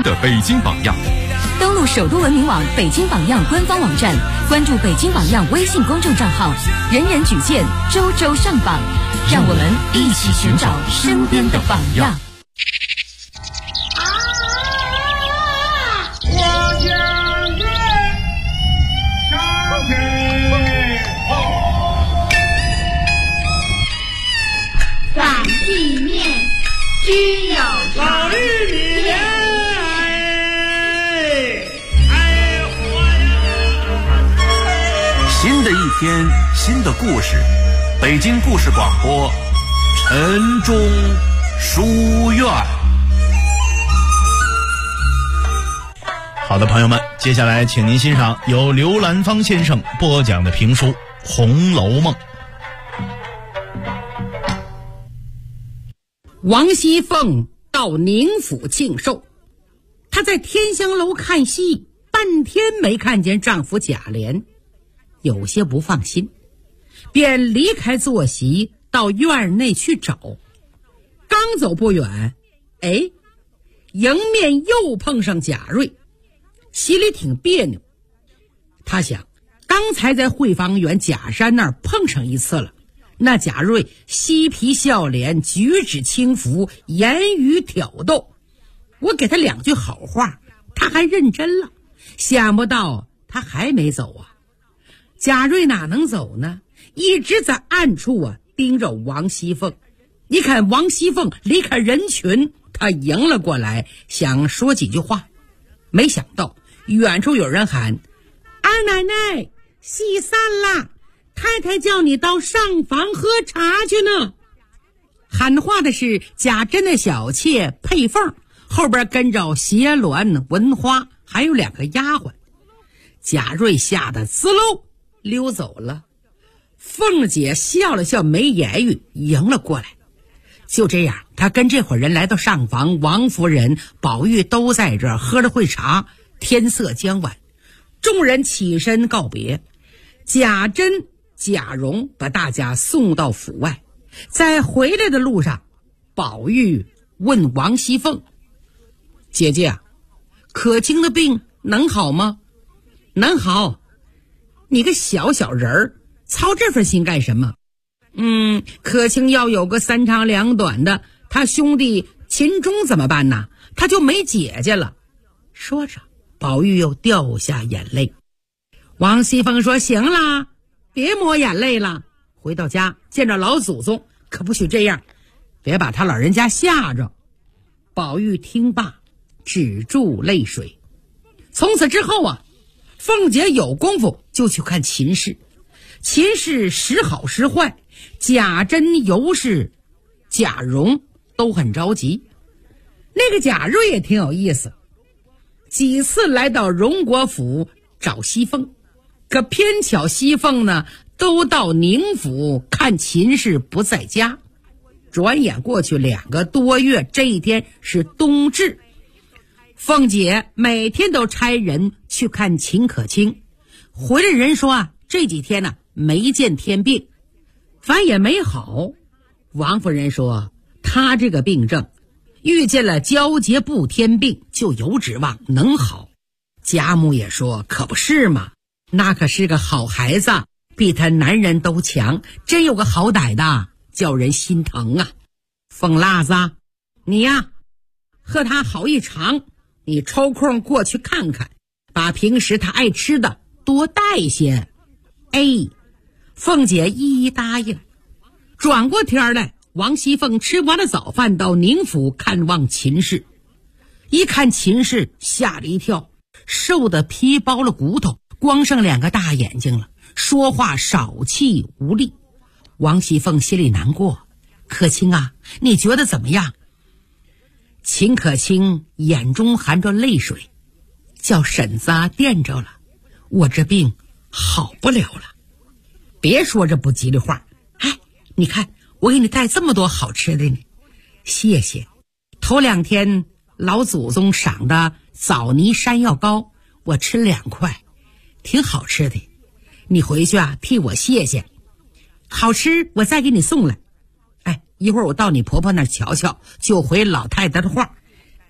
的北京榜样。 登录首都文明网北京榜样官方网站，关注北京榜样微信公众账号，人人举荐，周周上榜，让我们一起寻找身边的榜样。 反地面均有老玉米新的一天，新的故事，北京故事广播，晨钟书院。 好的，朋友们，接下来请您欣赏由刘兰芳先生播讲的评书《红楼梦》。 王熙凤到宁府庆寿，她在天香楼看戏，半天没看见丈夫贾琏，有些不放心，便离开坐席到院内去找。刚走不远，迎面又碰上贾瑞，心里挺别扭。他想，刚才在汇芳园贾山那儿碰上一次了，那贾瑞嬉皮笑脸，举止轻浮，言语挑逗，我给他两句好话，他还认真了。想不到他还没走啊！贾瑞哪能走呢？一直在暗处盯着王熙凤。一看王熙凤离开人群，他迎了过来，想说几句话，没想到远处有人喊：“二奶奶，戏散了，太太叫你到上房喝茶去呢。”喊话的是贾珍的小妾佩凤，后边跟着斜鸾、文花，还有两个丫鬟。贾瑞吓得滋溜溜走了。凤姐笑了笑，没言语，迎了过来。就这样，他跟这伙人来到上房，王夫人、宝玉都在这儿喝了会茶。天色将晚，众人起身告别。贾珍、贾蓉把大家送到府外。在回来的路上，宝玉问王熙凤：“姐姐啊，可卿的病能好吗？”“能好。”“你个小小人儿，操这份心干什么？”“可卿要有个三长两短的，他兄弟秦钟怎么办呢？他就没姐姐了。”说着，宝玉又掉下眼泪。王熙凤说：“行啦，别抹眼泪了。回到家见着老祖宗，可不许这样，别把他老人家吓着。”宝玉听罢，止住泪水。从此之后凤姐有功夫就去看秦氏。秦氏时好时坏，贾珍、尤氏、贾蓉都很着急。那个贾瑞也挺有意思，几次来到荣国府找熙凤，可偏巧熙凤呢都到宁府看秦氏不在家。转眼过去2个多月，这一天是冬至，凤姐每天都差人去看秦可卿，回来人说这几天没见天病，反也没好。王夫人说她这个病症遇见了交节部天病就有指望能好。贾母也说可不是嘛，那可是个好孩子，比他男人都强，真有个好歹的，叫人心疼啊。凤辣子，你和他好一场，你抽空过去看看，把平时他爱吃的多带些。凤姐一一答应。转过天来，王熙凤吃完了早饭，到宁府看望秦氏。一看秦氏，吓了一跳，瘦得皮包了骨头，光剩2个大眼睛了，说话少气无力。王熙凤心里难过：“可卿你觉得怎么样？”秦可卿眼中含着泪水：“叫婶子惦着了，我这病好不了了。别说这不吉利话，你看我给你带这么多好吃的呢。”“谢谢。头2天老祖宗赏的枣泥山药糕，我吃2块，挺好吃的。你回去替我谢谢，好吃我再给你送来。一会儿我到你婆婆那儿瞧瞧，就回老太太的话。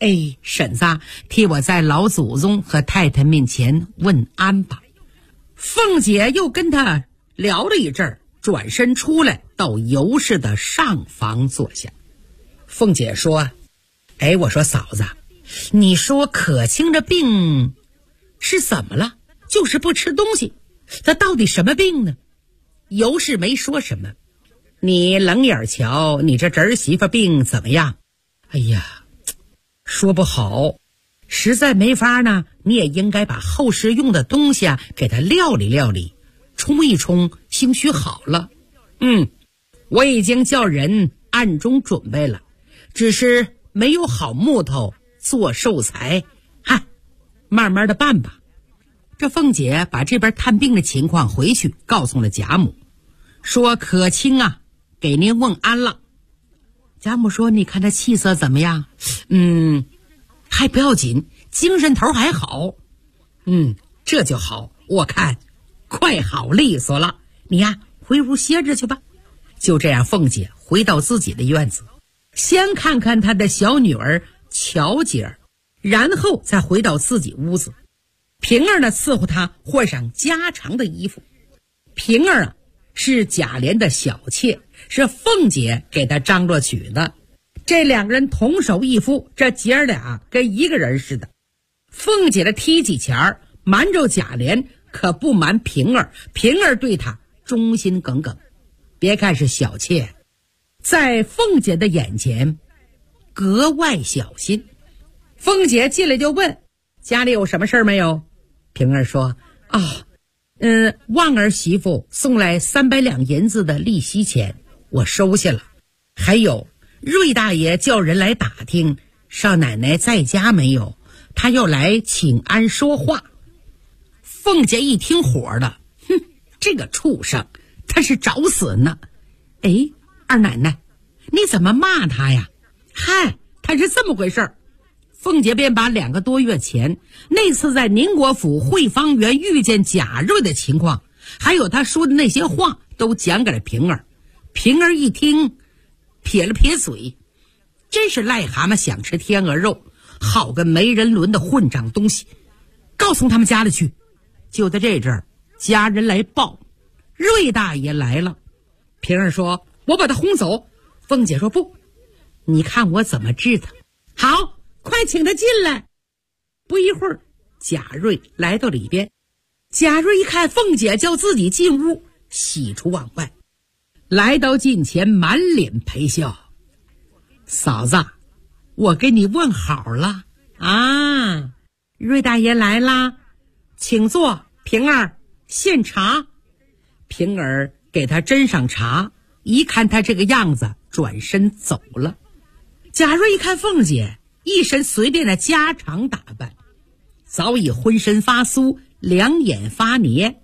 哎，婶子，替我在老祖宗和太太面前问安吧。凤姐又跟他聊了一阵儿，转身出来到尤氏的上房坐下。凤姐说：哎，我说嫂子，你说可卿这病是怎么了？就是不吃东西，他到底什么病呢？尤氏没说什么。你冷眼瞧，你这侄儿媳妇病怎么样？哎呀，说不好，实在没法呢，你也应该把后事用的东西给他料理料理，冲一冲，兴许好了。我已经叫人暗中准备了，只是没有好木头做寿材，慢慢的办吧。这凤姐把这边探病的情况回去告诉了贾母，说可卿啊，给您问安了。贾母说：你看他气色怎么样？还不要紧，精神头还好。这就好，我看快好利索了。你呀，回屋歇着去吧。就这样，凤姐回到自己的院子，先看看她的小女儿乔姐儿，然后再回到自己屋子。平儿呢，伺候她换上家常的衣服。平儿啊，是贾琏的小妾，是凤姐给她张罗娶的。这两个人同手一夫，这姐儿俩跟一个人似的。凤姐的踢几钱儿瞒着贾琏，可不瞒平儿，平儿对她忠心耿耿。别看是小妾，在凤姐的眼前格外小心。凤姐进来就问：家里有什么事儿没有？平儿说：旺儿媳妇送来300两银子的利息钱，我收下了。还有瑞大爷叫人来打听少奶奶在家没有，他要来请安说话。凤姐一听火了，这个畜生，他是找死呢。哎，二奶奶，你怎么骂他呀？他是这么回事儿。凤姐便把2个多月前那次在宁国府汇芳园遇见贾瑞的情况，还有他说的那些话都讲给了平儿。平儿一听，撇了撇嘴，真是癞蛤蟆想吃天鹅肉，好个没人伦的混账东西，告诉他们家里去。就在这阵儿，家人来报，瑞大爷来了。平儿说：我把他轰走。凤姐说：不，你看我怎么治他。好，快请他进来。不一会儿，贾瑞来到里边。贾瑞一看凤姐叫自己进屋，喜出望外，来到近前，满脸陪笑：嫂子，我给你问好了啊！瑞大爷来啦，请坐。平儿，献茶。平儿给他斟上茶，一看他这个样子，转身走了。贾瑞一看凤姐一身随便的家常打扮，早已浑身发酥，两眼发黏。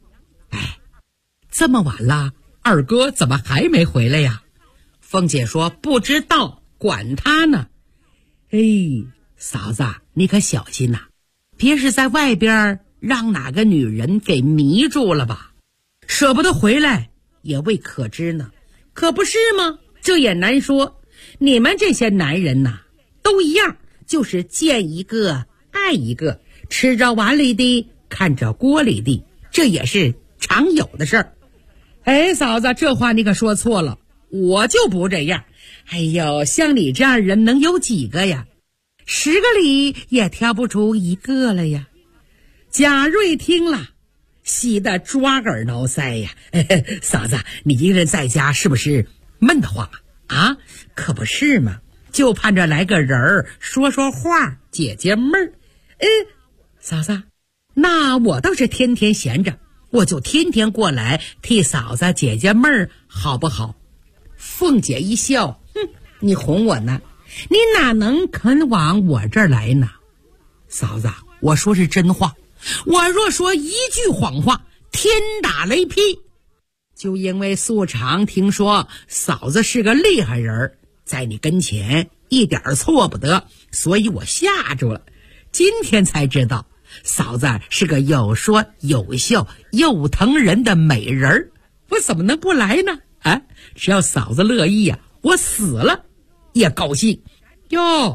这么晚了，二哥怎么还没回来呀？凤姐说：不知道，管他呢。嫂子，你可小心呐，别是在外边让哪个女人给迷住了吧？舍不得回来也未可知呢。可不是吗？这也难说。你们这些男人呐，都一样，就是见一个爱一个，吃着碗里的，看着锅里的，这也是常有的事儿。嫂子，这话你可说错了，我就不这样。像你这样人能有几个呀？10个里也挑不出一个了呀。贾瑞听了，喜得抓耳挠腮呀。嫂子，你一个人在家是不是闷得慌啊？可不是嘛，就盼着来个人儿说说话，解解闷儿。嫂子，那我倒是天天闲着，我就天天过来替嫂子解解闷儿，好不好？凤姐一笑，你哄我呢，你哪能肯往我这儿来呢？嫂子，我说是真话，我若说一句谎话，天打雷劈。就因为素常听说嫂子是个厉害人，在你跟前一点错不得，所以我吓住了。今天才知道嫂子是个有说有笑又疼人的美人，我怎么能不来呢？只要嫂子乐意呀，我死了也高兴哟。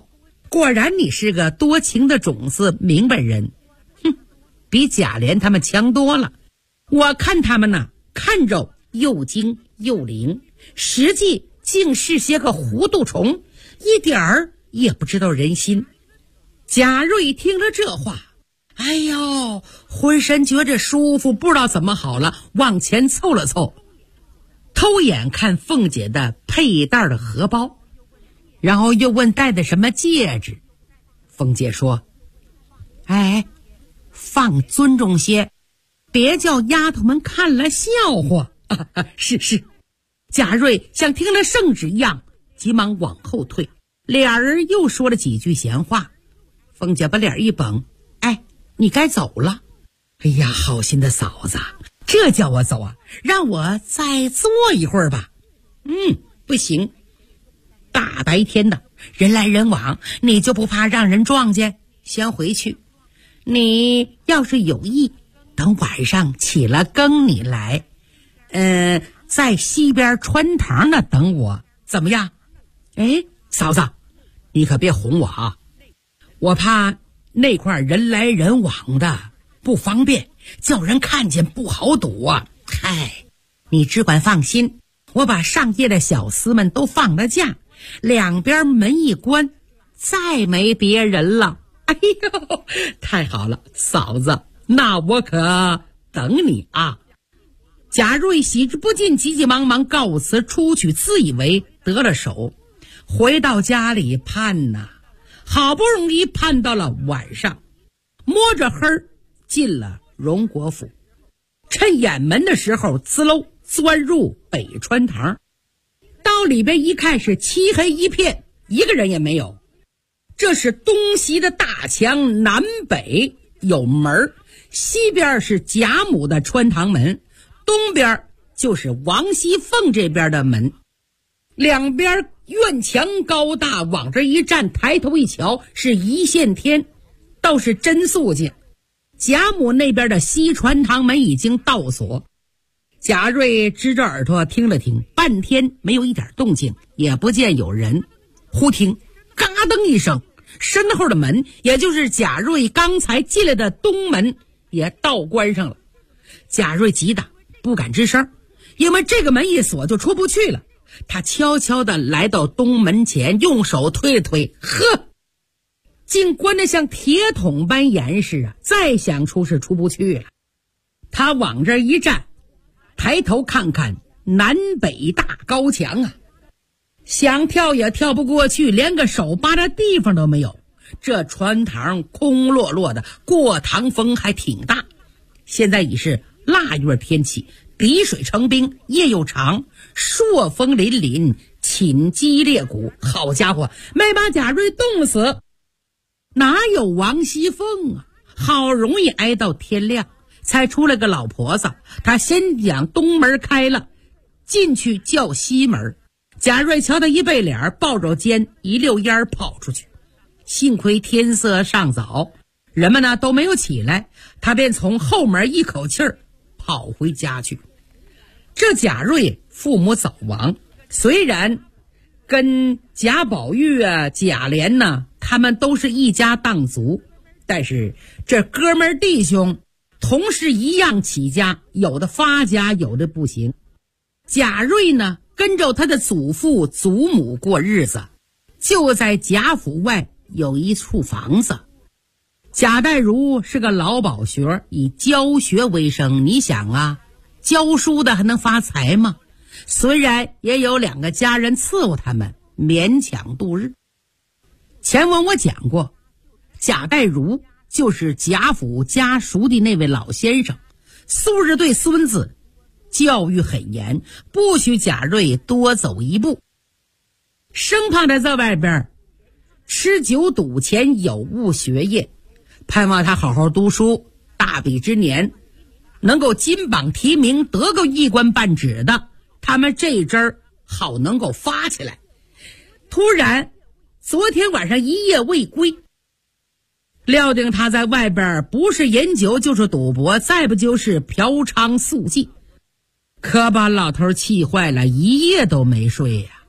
果然你是个多情的种子，明白人。哼，比贾琏他们强多了。我看他们呢，看着又精又灵，实际竟是些个糊涂虫，一点儿也不知道人心。贾瑞听了这话，哎呦，浑身觉着舒服，不知道怎么好了，往前凑了凑，偷眼看凤姐的佩戴的荷包，然后又问戴的什么戒指。凤姐说：哎，放尊重些，别叫丫头们看了笑话。是。贾瑞像听了圣旨一样，急忙往后退，俩人又说了几句闲话。凤姐把脸一绷：哎，你该走了。哎呀，好心的嫂子，这叫我走啊？让我再坐一会儿吧。不行，大白天的人来人往，你就不怕让人撞见？先回去，你要是有意，等晚上起了更你来，在西边穿堂那等我，怎么样？哎，嫂子，你可别哄我啊，我怕那块人来人往的不方便，叫人看见不好赌啊。嗨，你只管放心，我把上夜的小厮们都放了假，两边门一关，再没别人了。哎呦，太好了，嫂子，那我可等你啊。贾瑞喜之不尽，急急忙忙告辞出去，自以为得了手。回到家里盼呐，好不容易盼到了晚上，摸着黑进了荣国府。趁掩门的时候，滋喽钻入北穿堂，到里边一看，是漆黑一片，一个人也没有。这是东西的大墙，南北有门，西边是贾母的穿堂门，东边就是王熙凤这边的门。两边院墙高大，往这一站，抬头一瞧，是一线天，倒是真肃静。贾母那边的西穿堂门已经倒锁，贾瑞支着耳朵听了听，半天没有一点动静，也不见有人。忽听嘎噔一声，身后的门，也就是贾瑞刚才进来的东门，也倒关上了。贾瑞急得不敢吱声，因为这个门一锁就出不去了。他悄悄地来到东门前，用手推了推，呵，竟关得像铁桶般严实啊！再想出是出不去了。他往这一站，抬头看看南北大高墙啊，想跳也跳不过去，连个手扒的地方都没有。这穿堂空落落的，过堂风还挺大。现在已是腊月天气，滴水成冰，夜又长，朔风凛凛，侵击裂骨。好家伙，没把贾瑞冻死。哪有王熙凤啊？好容易挨到天亮，才出来个老婆子。她先将东门开了，进去叫西门。贾瑞瞧他一背脸，抱着肩一溜烟跑出去。幸亏天色尚早，人们呢都没有起来，他便从后门一口气儿跑回家去。这贾瑞父母早亡，虽然跟贾宝玉啊、贾琏呢，他们都是一家当族，但是这哥们弟兄同是一样起家，有的发家，有的不行。贾瑞呢，跟着他的祖父祖母过日子，就在贾府外有一处房子。贾代儒是个老饱学，以教学为生。你想啊，教书的还能发财吗？虽然也有两个家人伺候他们，勉强度日。前文我讲过，贾代儒就是贾府家塾的那位老先生，素日对孙子教育很严，不许贾瑞多走一步，生怕他在外边吃酒赌钱，有误学业，盼望他好好读书，大比之年能够金榜题名，得个一官半职的，他们这一针好能够发起来。突然昨天晚上一夜未归，料定他在外边不是饮酒就是赌博，再不就是嫖娼宿妓，可把老头气坏了，一夜都没睡呀。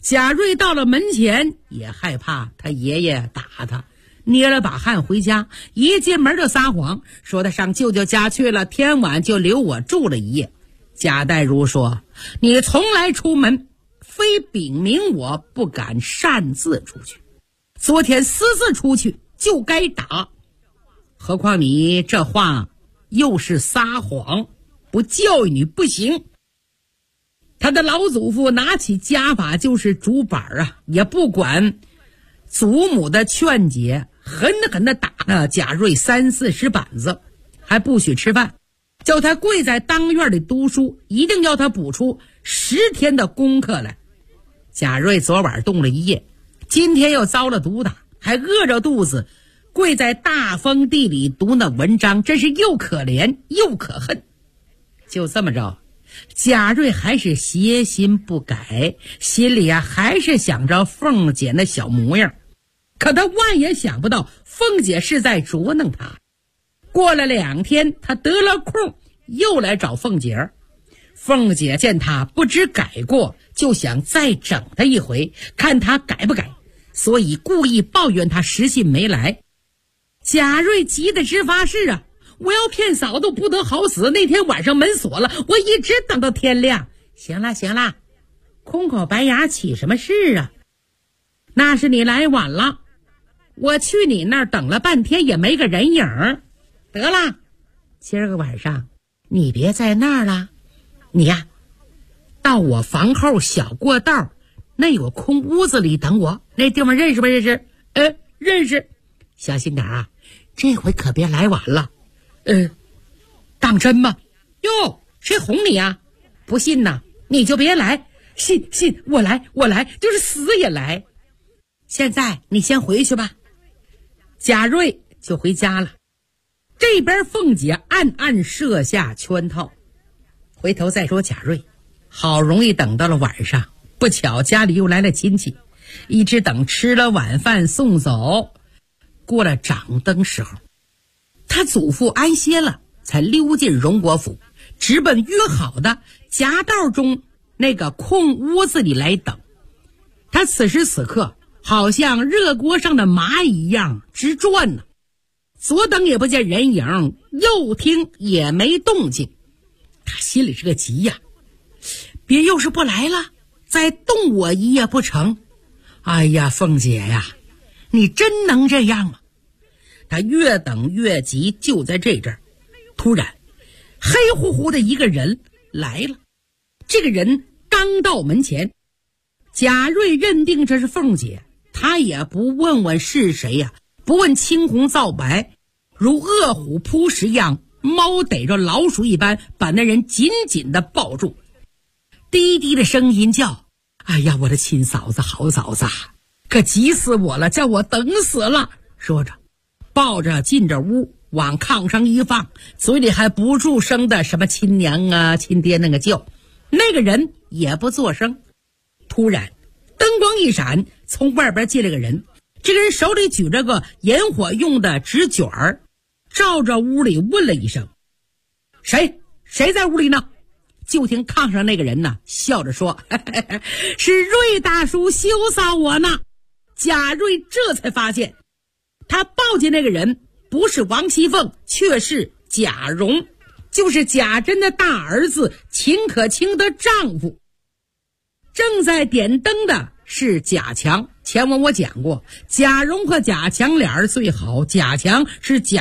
贾瑞到了门前，也害怕他爷爷打他，捏了把汗回家，一进门就撒谎，说他上舅舅家去了，天晚就留我住了一夜。贾代儒说，你从来出门非禀明我，不敢擅自出去，昨天私自出去就该打，何况你这话又是撒谎，不教育你不行。他的老祖父拿起家法就是竹板啊，也不管祖母的劝解，狠狠地打了贾瑞30-40板子，还不许吃饭，叫他跪在当院里读书，一定要他补出10天的功课来。贾瑞昨晚冻了一夜，今天又遭了毒打，还饿着肚子跪在大风地里读那文章，真是又可怜又可恨。就这么着，贾瑞还是邪心不改，心里还是想着凤姐那小模样，可他万也想不到凤姐是在捉弄他。过了2天，他得了空又来找凤姐，凤姐见他不知改过，就想再整他一回，看他改不改，所以故意抱怨他时信没来。贾瑞急得直发誓啊，我要骗嫂子不得好死，那天晚上门锁了，我一直等到天亮。行了，空口白牙起什么事啊？那是你来晚了，我去你那儿等了半天也没个人影。得了，今儿个晚上你别在那儿了，你呀，到我房后小过道那有空屋子里等我，那地方认识不认识？认识。小心点啊，这回可别来晚了。当真吗？哟，谁哄你啊？不信呐，你就别来。信，我来，就是死也来。现在你先回去吧。贾瑞就回家了。这边凤姐暗暗设下圈套。回头再说贾瑞，好容易等到了晚上，不巧家里又来了亲戚，一直等吃了晚饭送走，过了掌灯时候，他祖父安歇了，才溜进荣国府，直奔约好的夹道中那个空屋子里来等。他此时此刻好像热锅上的蚂蚁一样直转呢，左等也不见人影，右听也没动静。他心里是个急呀，别又是不来了，再冻我一夜不成？哎呀，凤姐呀，你真能这样吗？他越等越急，就在这阵儿，突然黑乎乎的一个人来了。这个人刚到门前，贾瑞认定这是凤姐，他也不问问是谁呀，不问青红皂白，如饿虎扑食一样，猫逮着老鼠一般，把那人紧紧地抱住，低低的声音叫：哎呀，我的亲嫂子，好嫂子，可急死我了，叫我等死了。说着抱着进着屋，往炕上一放，嘴里还不住声的什么亲娘啊亲爹那个叫。那个人也不作声。突然灯光一闪，从外边进来个人，这个人手里举着个引火用的纸卷儿，照着屋里问了一声：谁在屋里呢？就听炕上那个人呢笑着说：是瑞大叔羞臊我呢。贾瑞这才发现，他抱见那个人不是王熙凤，却是贾蓉，就是贾珍的大儿子秦可卿的丈夫。正在点灯的是贾强，前文我讲过，贾蓉和贾强俩人最好，贾强是贾